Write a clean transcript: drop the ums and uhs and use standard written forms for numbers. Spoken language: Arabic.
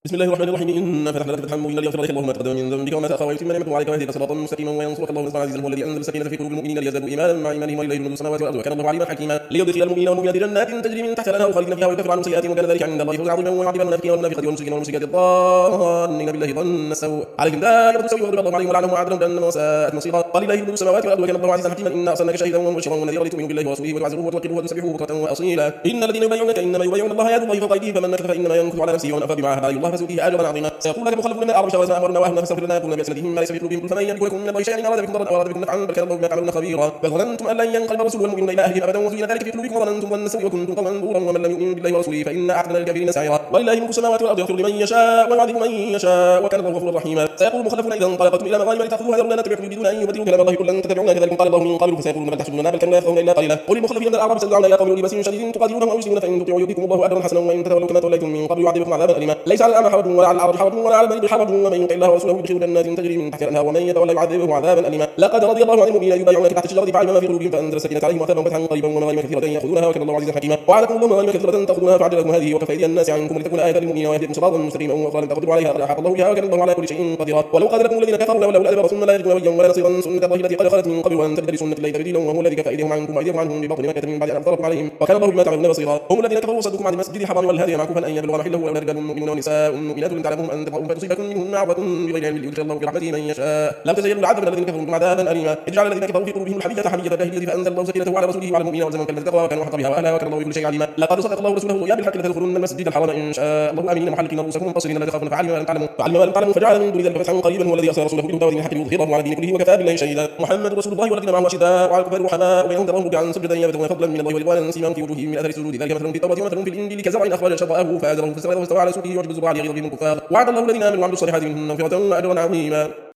بسم الله الرحمن الرحيم. إن فتحنا لك فتحا مبينا ليغفر لك الله ما تقدم من ذنبك وما تأخر ويتم نعمته عليك ويهديك صراطا مستقيما وينصرك الله نصرا عزيزا. هو الذي أنزل السكينة في قلوب المؤمنين ليزدادوا إيمانا مع إيمانهم وإليه جنود السماوات والأرض وكان الله عليما حكيما. ليدخل المؤمنين والمؤمنات جنات تجري من تحتها الأنهار خالدين فيها ويكفر عنهم سيئاتهم وكان ذلك عند الله فوزا عظيما. ويعذب المنافقين والمنافقات والمشركين والمشركات الظانين بالله ظن السوء عليهم دائرة السوء وغضب الله عليهم ولعنهم وأعد لهم جهنم وساءت مصيرا. قال لله جنود السماوات والأرض وكان الله عزيزا حكيما. إنا أرسلناك شاهدا ومبشرا ونذيرا لتؤمنوا بالله ورسوله وتعزروه وتوقروه وتسبحوه بكرة وأصيلا. إن الذين يبايعونك إنما يبايعون الله يد الله فوق أيديهم فمن نكث فإنما ينكث على نفسه ومن أوفى بما عاهد عليه الله فسيؤتيه أجرا عظيما. سيقول لك المخلفون من الأعراب شواذ أمرنا وأهلنا فاستغفر لنا يقولون بألسنتهم ما ليس في قلوبهم فمن يملك لكم من الله شيئا إن أراد بكم ضرا أو أراد بكم نفعا بل كان الله بما تعملون خبيرا. بل ظننتم أن لن ينقلب الرسول والمؤمنون إلى أهلهم أبدا وزين ذلك في قلوبكم وظننتم ظن السوء وكنتم قوما بورا. ومن لم يؤمن بالله ورسوله فإنا أعتدنا للكافرين سعيرا. ولله ملك السماوات والأرض يغفر لمن يشاء ويعذب من يشاء وكان الله غفورا رحيما. سيقول المخلفون إذا انطلقتم إلى مغانم لتأخذوها ذرونا نتبعكم يريدون أن يبدلوا كلام الله قل لن تتبعونا كذلك قال الله من قبل فسيقولون بل تحسدوننا بل كانوا لا يفقهون إلا قليلا. قل للمخلفين من الأعراب سيدعون إلى قوم أولي بأس شديد تقاتلونهم أو يسلمون فإن تطيعوا يؤتكم الله أجرا حسنا وإن تتولوا كما توليتم من قبل يعذبكم عذابا أليما. ليس على الأعمى حرج ولا على الأعرج حرج ولا على المريض حرج ومن يطع الله ورسوله يدخله جنات تجري من تحتها الأنهار ومن يتولى يعذبه عذابا أليما. لقد رضي الله عن المؤمنين يبايعونك تحت الشجرة فعلم ما في قلوبهم فأنزل السكينة عليهم وأثابهم فتحا قريبا ومغانم كثيرة يأخذونها وكان الله عزيزا حكيما. وعدكم الله مغانم كثيرة تأخذونها فعجل لكم هذه وكفى أيدي الناس عنكم ولتكون آية للمؤمنين ويهديكم صراطا مستقيما وأخرى تقدروا عليها قد أحاط الله بها وكان الله على كل شيء قديرا. ولو قاتلكم الذين كفروا لولا الأدبار ثم لا يجدون وليا ولا نصيرا سنة الله التي قد خلت من قبل وأن تجد لسنة الله تبديلا وهو الذي كفى أيديهم عنكم وأيديهم عنهم ببطن مكة من بعد أن أظهركم عليهم وكان الله بما تعملون بصيرا. هم الذين كفروا وصدوكم عن المسجد الحرام والهادي معكوفا أن يبلغ محله ولولا رجال مؤمنون ونساء مؤمنات تعلمهم أن تطؤوا فتصيبكم منهم معرة بغير علم ليدخل الله برحمته من يشاء. لم تزيلوا العذاب الذين كفروا منكم عذابا أليما. إذ جعل الذين كفروا في قلوبهم الحمية حمية الجاهلية فأنزل الله سكينته على رسوله وعلى المؤمنين وألزمهم كلمة التقوى وكانوا أحق بها وأهلها وكان الله بكل شيء عليما. لقد صدق الله رسوله الرؤيا بالحق لتدخلن المسجد الحرام إن شاء الله آمنين محلقين رؤوسكم منتصرين لا تخافون فعلم ما لم تعلموا فجعل من دون ذلك فتحا قريبا هو الذي أرسل رسوله بالهدى ودين الحق ليظهره على دين كله وكفى بالله شهيدا. محمد رسول الله والذين معه أشداء وعلى الكفار رحماء بينهم تراهم ركعا سجدا يبتغون فضلا من الله ورضوانا سيماهم في وجوههم من أثر السجود ذلك مثل في التوراة ومثل في الإنجيل كزرع أخرج شطأه فآزره فاستوى على سوقه يعجب الزرع ليغيظ بهم الكفار. وعد الله الذين آمنوا وعملوا الصالحات منهم مغفرة وأجرا عظيما.